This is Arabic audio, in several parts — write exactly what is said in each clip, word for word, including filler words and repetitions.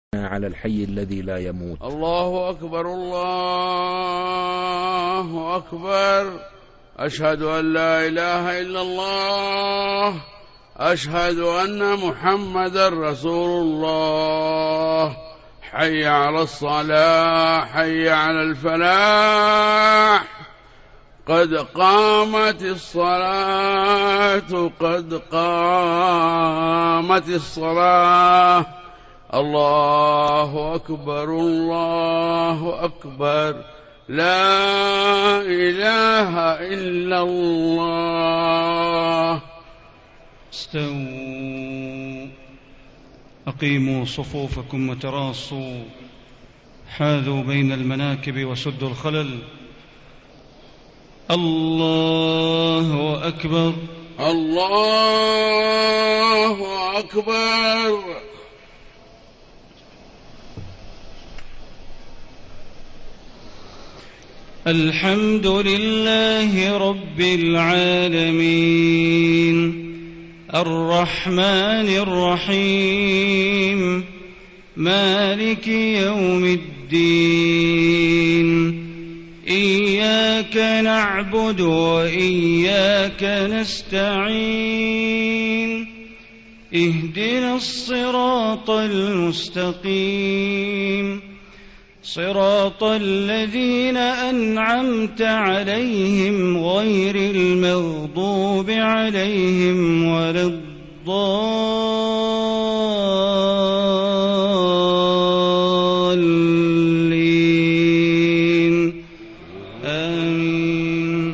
على الحي الذي لا يموت. الله أكبر الله أكبر. أشهد أن لا إله إلا الله، أشهد أن محمدا رسول الله. حي على الصلاة، حي على الفلاح، قد قامت الصلاة، قد قامت الصلاة. الله أكبر الله أكبر. لا إله إلا الله. استووا، أقيموا صفوفكم وتراصوا، حاذوا بين المناكب وسدوا الخلل. الله أكبر الله أكبر. الحمد لله رب العالمين، الرحمن الرحيم، مالك يوم الدين. إياك نعبد وإياك نستعين، اهدنا الصراط المستقيم، صراط الذين أنعمت عليهم غير المغضوب عليهم ولا الضالين. آمين.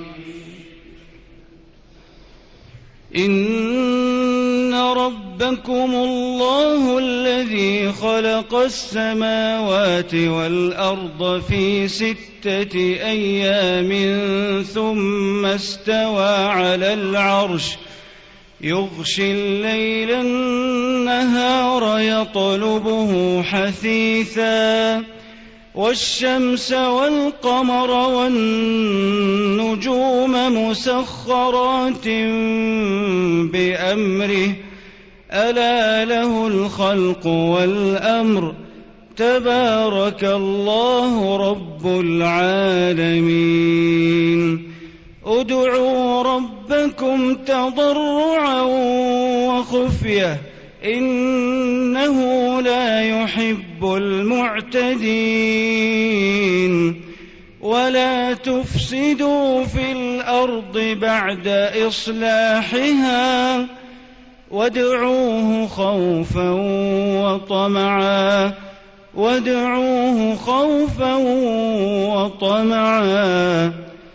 إن ربكم الله الذي خلق السماوات والأرض في ستة أيام ثم استوى على العرش، يغشي الليل النهار يطلبه حثيثا، والشمس والقمر والنجوم مسخرات بأمره، ألا له الخلق والأمر، تبارك الله رب العالمين. ادعوا ربكم تضرعا وخفية، إنه لا يحب المعتدين. ولا تفسدوا في الأرض بعد إصلاحها، وادعوه خوفا وطمعا، وادعوه خوفا وطمعا،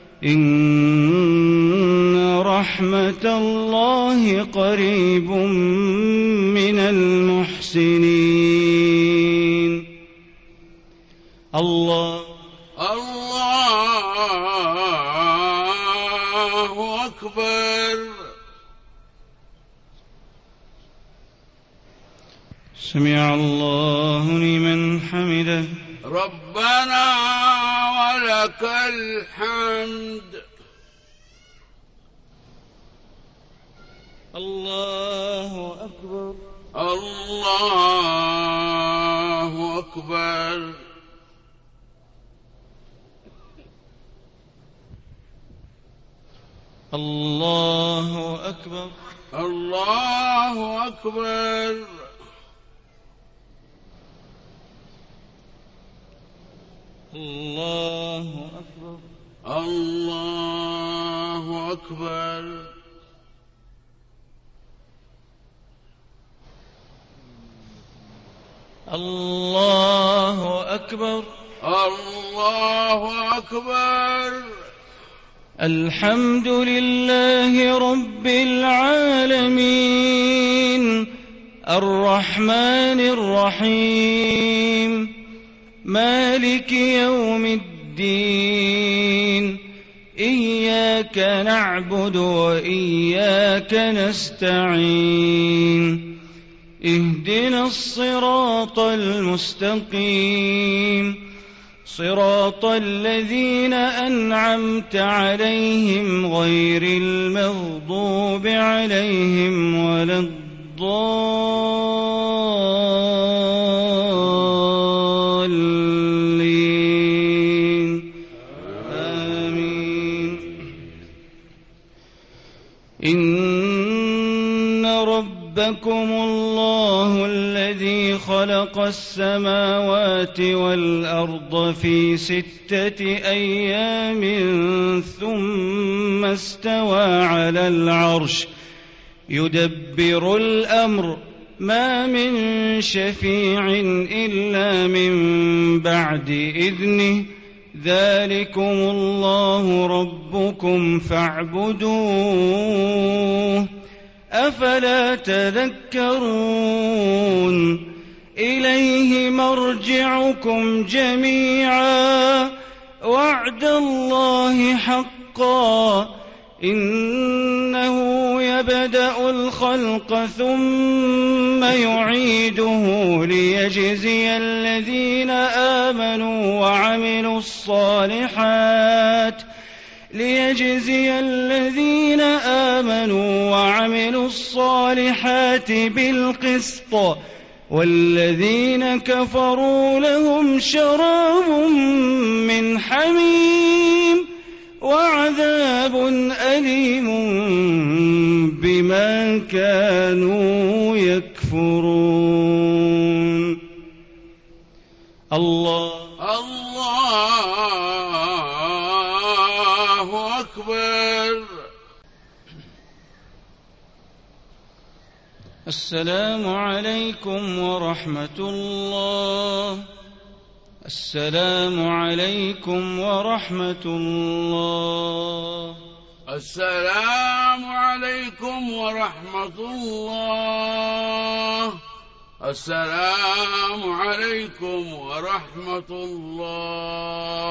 إن رحمة الله قريب من المحسنين. الله الله أكبر. سمع الله لمن حمده. ربنا ولك الحمد. الله أكبر الله أكبر. الله أكبر الله أكبر. الله أكبر الله أكبر. الله أكبر الله أكبر. الحمد لله رب العالمين، الرحمن الرحيم، مالك يوم الدين. إياك نعبد وإياك نستعين، اهدنا الصراط المستقيم، صراط الذين أنعمت عليهم غير المغضوب عليهم ولا الضالين. ربكم الله الذي خلق السماوات والأرض في ستة أيام ثم استوى على العرش يدبر الأمر ما من شفيع إلا من بعد إذنه ذلكم الله ربكم فاعبدوه أفلا تذكرون إليه مرجعكم جميعا وعد الله حقا إنه يبدأ الخلق ثم يعيده ليجزي الذين آمنوا وعملوا الصالحات ليجزي الذين آمنوا وعملوا الصالحات بالقسط والذين كفروا لهم شراب من حميم وعذاب أليم بما كانوا يكفرون. الله الله أكبر. السلام عليكم ورحمة الله. السلام عليكم ورحمة الله. السلام عليكم ورحمة الله. السلام عليكم ورحمة الله.